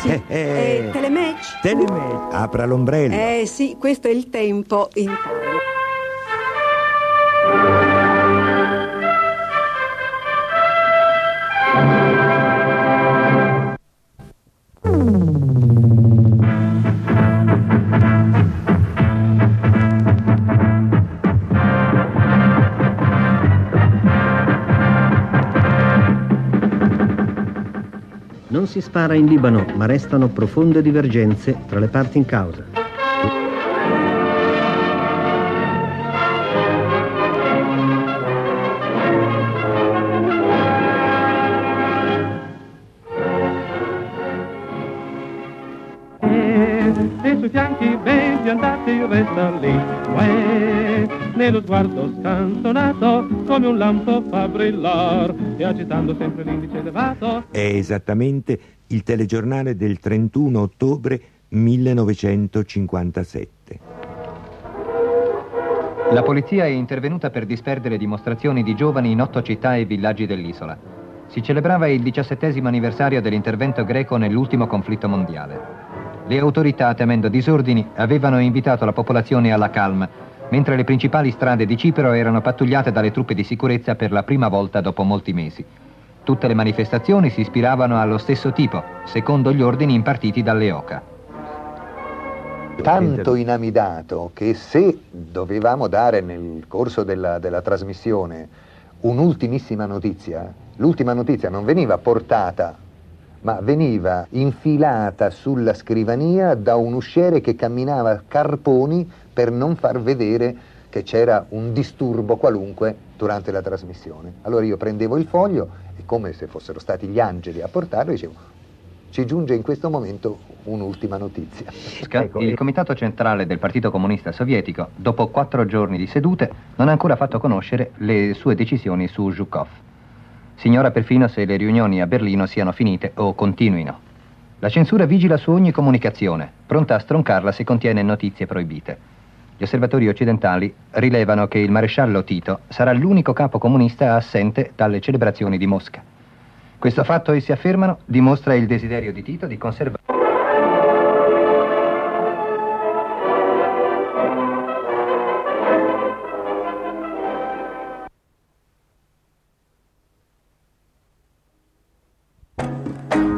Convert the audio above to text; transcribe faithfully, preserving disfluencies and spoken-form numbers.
Eh, eh. Eh, telematch? Telematch, apra l'ombrello. Eh sì, questo è il tempo in Italia. Non si spara in Libano, ma restano profonde divergenze tra le parti in causa. E sui fianchi ben piantati resta lì, uè, nello sguardo scanzonato come un lampo fa brillar e agitando sempre l'indice elevato. È esattamente il telegiornale del trentuno ottobre millenovecentocinquantasette. La polizia è intervenuta per disperdere dimostrazioni di giovani in otto città e villaggi dell'isola. Si celebrava il diciassettesimo anniversario dell'intervento greco nell'ultimo conflitto mondiale. Le autorità, temendo disordini, avevano invitato la popolazione alla calma, mentre le principali strade di Cipro erano pattugliate dalle truppe di sicurezza per la prima volta dopo molti mesi. Tutte le manifestazioni si ispiravano allo stesso tipo, secondo gli ordini impartiti dalle Oca. Tanto inamidato che se dovevamo dare nel corso della, della trasmissione un'ultimissima notizia, l'ultima notizia non veniva portata, ma veniva infilata sulla scrivania da un usciere che camminava a carponi per non far vedere che c'era un disturbo qualunque durante la trasmissione. Allora io prendevo il foglio e, come se fossero stati gli angeli a portarlo, dicevo: ci giunge in questo momento un'ultima notizia. Il Comitato Centrale del Partito Comunista Sovietico, dopo quattro giorni di sedute, non ha ancora fatto conoscere le sue decisioni su Zhukov. Si ignora perfino se le riunioni a Berlino siano finite o continuino. La censura vigila su ogni comunicazione, pronta a stroncarla se contiene notizie proibite. Gli osservatori occidentali rilevano che il maresciallo Tito sarà l'unico capo comunista assente dalle celebrazioni di Mosca. Questo fatto, essi affermano, dimostra il desiderio di Tito di conservare...